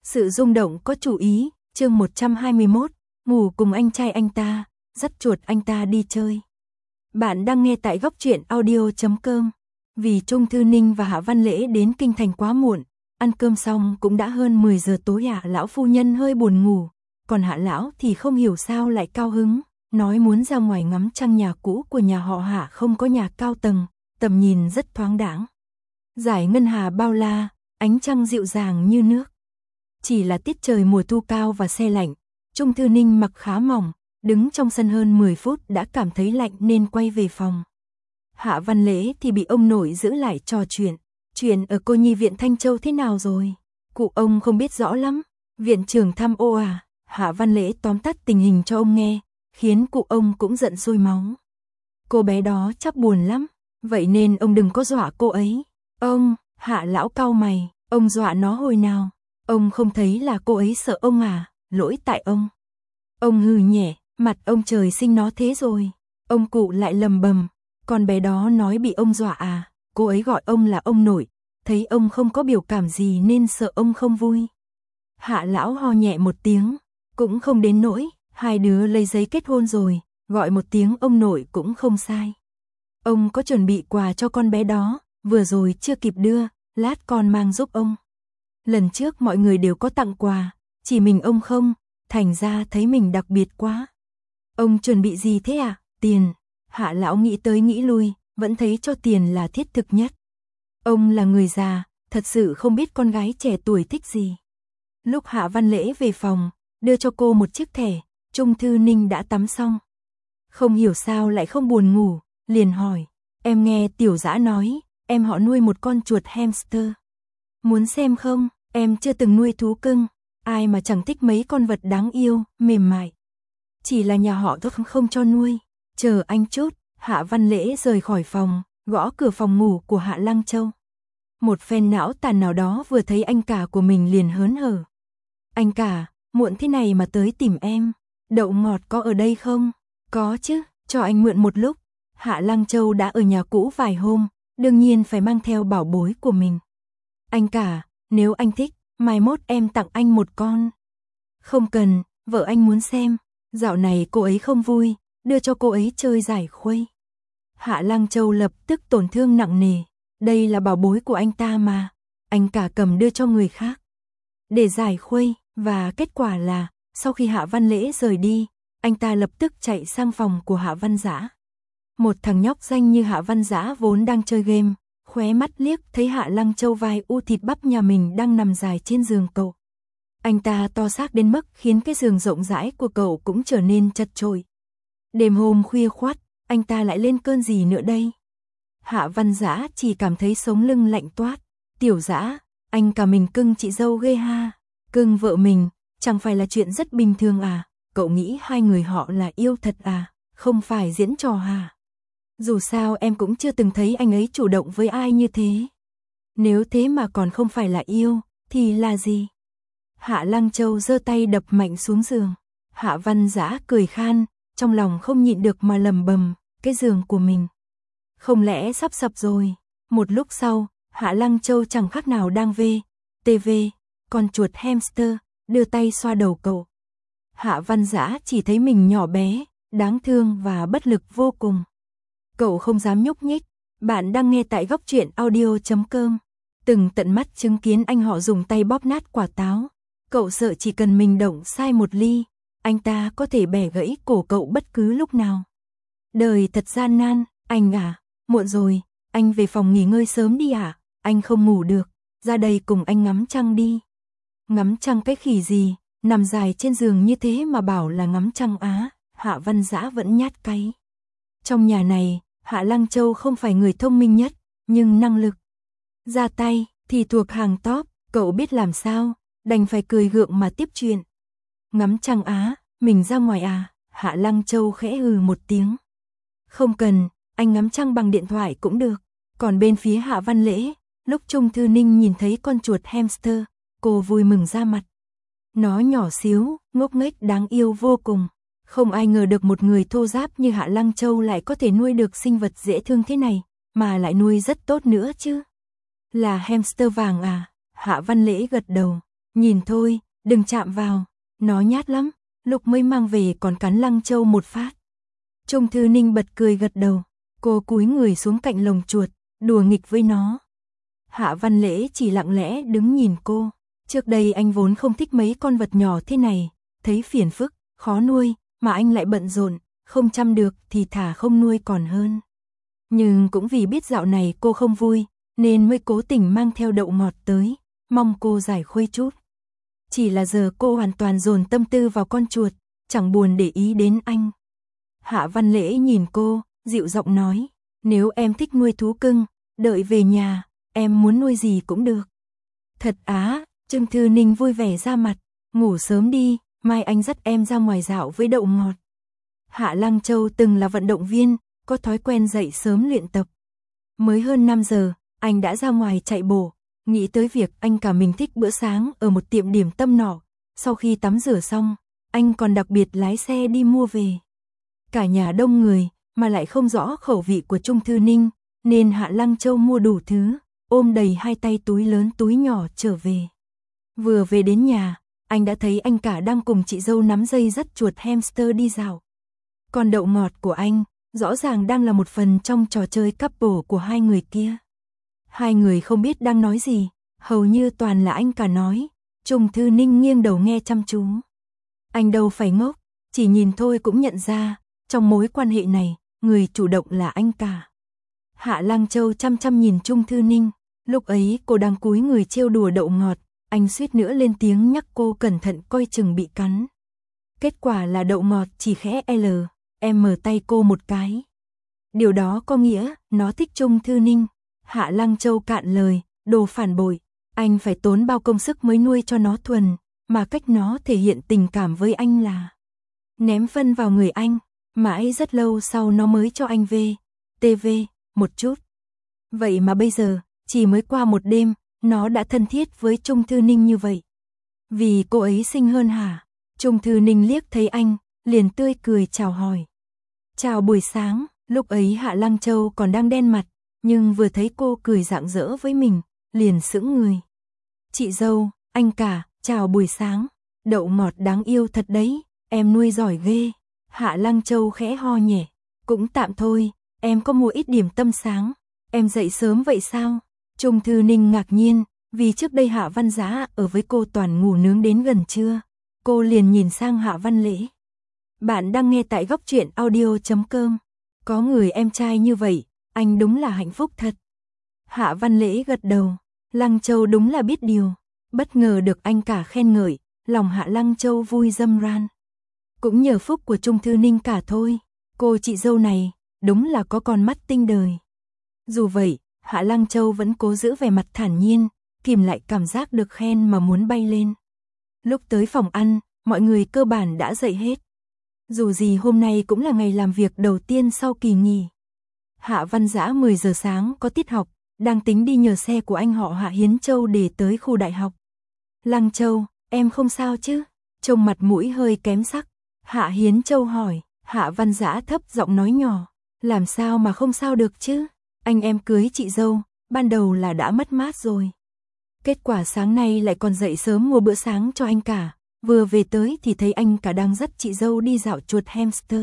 Sự rung động có chủ ý, chương 121, ngủ cùng anh trai anh ta, dắt chuột anh ta đi chơi. Bạn đang nghe tại góc truyện audio.com. Vì Trung Thư Ninh và Hạ Văn Lễ đến kinh thành quá muộn, ăn cơm xong cũng đã hơn 10 giờ tối. Hạ lão phu nhân hơi buồn ngủ, còn Hạ lão thì không hiểu sao lại cao hứng, nói muốn ra ngoài ngắm trăng. Nhà cũ của nhà họ Hạ không có nhà cao tầng, tầm nhìn rất thoáng đãng. Dải ngân hà bao la, ánh trăng dịu dàng như nước. Chỉ là tiết trời mùa thu cao và se lạnh, Trung Thư Ninh mặc khá mỏng, đứng trong sân hơn 10 phút đã cảm thấy lạnh nên quay về phòng. Hạ Văn Lễ thì bị ông nội giữ lại trò chuyện ở cô nhi viện Thanh Châu thế nào rồi? Cụ ông không biết rõ lắm, viện trưởng thăm ô à? Hạ Văn Lễ tóm tắt tình hình cho ông nghe, khiến cụ ông cũng giận sôi máu. Cô bé đó chắc buồn lắm, vậy nên ông đừng có dọa cô ấy. Ông, Hạ lão cau mày, ông dọa nó hồi nào? Ông không thấy là cô ấy sợ ông à? Lỗi tại ông. Ông hừ nhẹ, mặt ông trời sinh nó thế rồi. Ông cụ lại lầm bầm, con bé đó nói bị ông dọa à? Cô ấy gọi ông là ông nội, thấy ông không có biểu cảm gì nên sợ ông không vui. Hạ lão ho nhẹ một tiếng, cũng không đến nỗi, hai đứa lấy giấy kết hôn rồi, gọi một tiếng ông nội cũng không sai. Ông có chuẩn bị quà cho con bé đó, vừa rồi chưa kịp đưa, lát con mang giúp ông. Lần trước mọi người đều có tặng quà, chỉ mình ông không, thành ra thấy mình đặc biệt quá. Ông chuẩn bị gì thế à? Tiền. Hạ lão nghĩ tới nghĩ lui, vẫn thấy cho tiền là thiết thực nhất. Ông là người già, thật sự không biết con gái trẻ tuổi thích gì. Lúc Hạ Văn Lễ về phòng, đưa cho cô một chiếc thẻ, Trung Thư Ninh đã tắm xong. Không hiểu sao lại không buồn ngủ, liền hỏi, em nghe Tiểu Dã nói, em họ nuôi một con chuột hamster. Muốn xem không? Em chưa từng nuôi thú cưng, ai mà chẳng thích mấy con vật đáng yêu, mềm mại. Chỉ là nhà họ không cho nuôi. Chờ anh chút. Hạ Văn Lễ rời khỏi phòng, gõ cửa phòng ngủ của Hạ Lăng Châu. Một phen não tàn nào đó vừa thấy anh cả của mình liền hớn hở. Anh cả, muộn thế này mà tới tìm em. Đậu ngọt có ở đây không? Có chứ, cho anh mượn một lúc. Hạ Lăng Châu đã ở nhà cũ vài hôm, đương nhiên phải mang theo bảo bối của mình. Anh cả, nếu anh thích, mai mốt em tặng anh một con. Không cần, vợ anh muốn xem. Dạo này cô ấy không vui, đưa cho cô ấy chơi giải khuây. Hạ Lăng Châu lập tức tổn thương nặng nề. Đây là bảo bối của anh ta mà. Anh cả cầm đưa cho người khác để giải khuây. Và kết quả là, sau khi Hạ Văn Lễ rời đi, anh ta lập tức chạy sang phòng của Hạ Văn Dã. Một thằng nhóc danh như Hạ Văn Dã vốn đang chơi game, khóe mắt liếc thấy Hạ Lăng Châu vai u thịt bắp nhà mình đang nằm dài trên giường cậu. Anh ta to xác đến mức khiến cái giường rộng rãi của cậu cũng trở nên chật chội. Đêm hôm khuya khoắt, anh ta lại lên cơn gì nữa đây? Hạ Văn Dã chỉ cảm thấy sống lưng lạnh toát. Tiểu Dã, anh cả mình cưng chị dâu ghê ha. Cưng vợ mình, chẳng phải là chuyện rất bình thường à? Cậu nghĩ hai người họ là yêu thật à? Không phải diễn trò à? Dù sao em cũng chưa từng thấy anh ấy chủ động với ai như thế. Nếu thế mà còn không phải là yêu, thì là gì? Hạ Lăng Châu giơ tay đập mạnh xuống giường. Hạ Văn Dã cười khan, trong lòng không nhịn được mà lầm bầm, cái giường của mình. Không lẽ sắp sập rồi? Một lúc sau, Hạ Lăng Châu chẳng khác nào đang TV, con chuột hamster, đưa tay xoa đầu cậu. Hạ Văn Dã chỉ thấy mình nhỏ bé, đáng thương và bất lực vô cùng. Cậu không dám nhúc nhích. Bạn đang nghe tại góc truyện audio.com. Từng tận mắt chứng kiến anh họ dùng tay bóp nát quả táo. Cậu sợ chỉ cần mình động sai một ly, anh ta có thể bẻ gãy cổ cậu bất cứ lúc nào. Đời thật gian nan. Anh à, muộn rồi, anh về phòng nghỉ ngơi sớm đi à? Anh không ngủ được, ra đây cùng anh ngắm trăng đi. Ngắm trăng cái khỉ gì, nằm dài trên giường như thế mà bảo là ngắm trăng á? Hạ Văn Dã vẫn nhát cay. Trong nhà này, Hạ Lăng Châu không phải người thông minh nhất, nhưng năng lực ra tay thì thuộc hàng top. Cậu biết làm sao, đành phải cười gượng mà tiếp chuyện. Ngắm trăng á, mình ra ngoài à? Hạ Lăng Châu khẽ hừ một tiếng. Không cần, anh ngắm trăng bằng điện thoại cũng được. Còn bên phía Hạ Văn Lễ, lúc Trung Thư Ninh nhìn thấy con chuột hamster, cô vui mừng ra mặt. Nó nhỏ xíu, ngốc nghếch đáng yêu vô cùng. Không ai ngờ được một người thô ráp như Hạ Lăng Châu lại có thể nuôi được sinh vật dễ thương thế này, mà lại nuôi rất tốt nữa chứ. Là hamster vàng à? Hạ Văn Lễ gật đầu. Nhìn thôi, đừng chạm vào, nó nhát lắm, lúc mới mang về còn cắn Lăng Châu một phát. Trung Thư Ninh bật cười gật đầu, cô cúi người xuống cạnh lồng chuột, đùa nghịch với nó. Hạ Văn Lễ chỉ lặng lẽ đứng nhìn cô. Trước đây anh vốn không thích mấy con vật nhỏ thế này, thấy phiền phức, khó nuôi, mà anh lại bận rộn, không chăm được thì thà không nuôi còn hơn. Nhưng cũng vì biết dạo này cô không vui, nên mới cố tình mang theo đậu ngọt tới, mong cô giải khuây chút. Chỉ là giờ cô hoàn toàn dồn tâm tư vào con chuột, chẳng buồn để ý đến anh. Hạ Văn Lễ nhìn cô, dịu giọng nói, nếu em thích nuôi thú cưng, đợi về nhà, em muốn nuôi gì cũng được. Thật á, Trung Thư Ninh vui vẻ ra mặt, ngủ sớm đi, mai anh dắt em ra ngoài dạo với đậu ngọt. Hạ Lăng Châu từng là vận động viên, có thói quen dậy sớm luyện tập. Mới hơn 5 giờ, anh đã ra ngoài chạy bộ, nghĩ tới việc anh cả mình thích bữa sáng ở một tiệm điểm tâm nọ. Sau khi tắm rửa xong, anh còn đặc biệt lái xe đi mua về. Cả nhà đông người, mà lại không rõ khẩu vị của Trung Thư Ninh, nên Hạ Lăng Châu mua đủ thứ, ôm đầy 2 tay túi lớn túi nhỏ trở về. Vừa về đến nhà, anh đã thấy anh cả đang cùng chị dâu nắm dây dắt chuột hamster đi dạo. Còn đậu ngọt của anh, rõ ràng đang là một phần trong trò chơi couple của hai người kia. Hai người không biết đang nói gì, hầu như toàn là anh cả nói. Trung Thư Ninh nghiêng đầu nghe chăm chú. Anh đâu phải ngốc, chỉ nhìn thôi cũng nhận ra, trong mối quan hệ này, người chủ động là anh cả. Hạ Lăng Châu chăm chăm nhìn Trung Thư Ninh, lúc ấy cô đang cúi người trêu đùa đậu ngọt, anh suýt nữa lên tiếng nhắc cô cẩn thận coi chừng bị cắn. Kết quả là đậu ngọt chỉ khẽ mở tay cô một cái. Điều đó có nghĩa, nó thích Trung Thư Ninh. Hạ Lăng Châu cạn lời, đồ phản bội, anh phải tốn bao công sức mới nuôi cho nó thuần, mà cách nó thể hiện tình cảm với anh là ném phân vào người anh, mãi rất lâu sau nó mới cho anh TV một chút. Vậy mà bây giờ, chỉ mới qua một đêm, nó đã thân thiết với Trung Thư Ninh như vậy. Vì cô ấy xinh hơn hả? Trung Thư Ninh liếc thấy anh, liền tươi cười chào hỏi. Chào buổi sáng, lúc ấy Hạ Lăng Châu còn đang đen mặt, nhưng vừa thấy cô cười rạng rỡ với mình, liền sững người. Chị dâu, anh cả, chào buổi sáng, đậu ngọt đáng yêu thật đấy, em nuôi giỏi ghê. Hạ Lăng Châu khẽ ho nhẹ, cũng tạm thôi, em có mua ít điểm tâm sáng, em dậy sớm vậy sao? Trung Thư Ninh ngạc nhiên, vì trước đây Hạ Văn Giá ở với cô toàn ngủ nướng đến gần trưa. Cô liền nhìn sang Hạ Văn Lễ. Bạn đang nghe tại góc truyện audio.com. Có người em trai như vậy, anh đúng là hạnh phúc thật. Hạ Văn Lễ gật đầu, Lăng Châu đúng là biết điều. Bất ngờ được anh cả khen ngợi, lòng Hạ Lăng Châu vui râm ran. Cũng nhờ phúc của Trung Thư Ninh cả thôi, cô chị dâu này, đúng là có con mắt tinh đời. Dù vậy, Hạ Lăng Châu vẫn cố giữ vẻ mặt thản nhiên, kìm lại cảm giác được khen mà muốn bay lên. Lúc tới phòng ăn, mọi người cơ bản đã dậy hết. Dù gì hôm nay cũng là ngày làm việc đầu tiên sau kỳ nghỉ. Hạ Văn Dã 10 giờ sáng có tiết học, đang tính đi nhờ xe của anh họ Hạ Hiến Châu để tới khu đại học. Lăng Châu, em không sao chứ? Trông mặt mũi hơi kém sắc. Hạ Hiến Châu hỏi, Hạ Văn Dã thấp giọng nói nhỏ, làm sao mà không sao được chứ? Anh em cưới chị dâu, ban đầu là đã mất mát rồi. Kết quả sáng nay lại còn dậy sớm mua bữa sáng cho anh cả. Vừa về tới thì thấy anh cả đang dắt chị dâu đi dạo chuột hamster.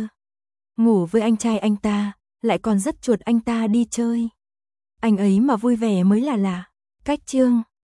Ngủ với anh trai anh ta, lại còn dắt chuột anh ta đi chơi. Anh ấy mà vui vẻ mới là lạ. Cách chương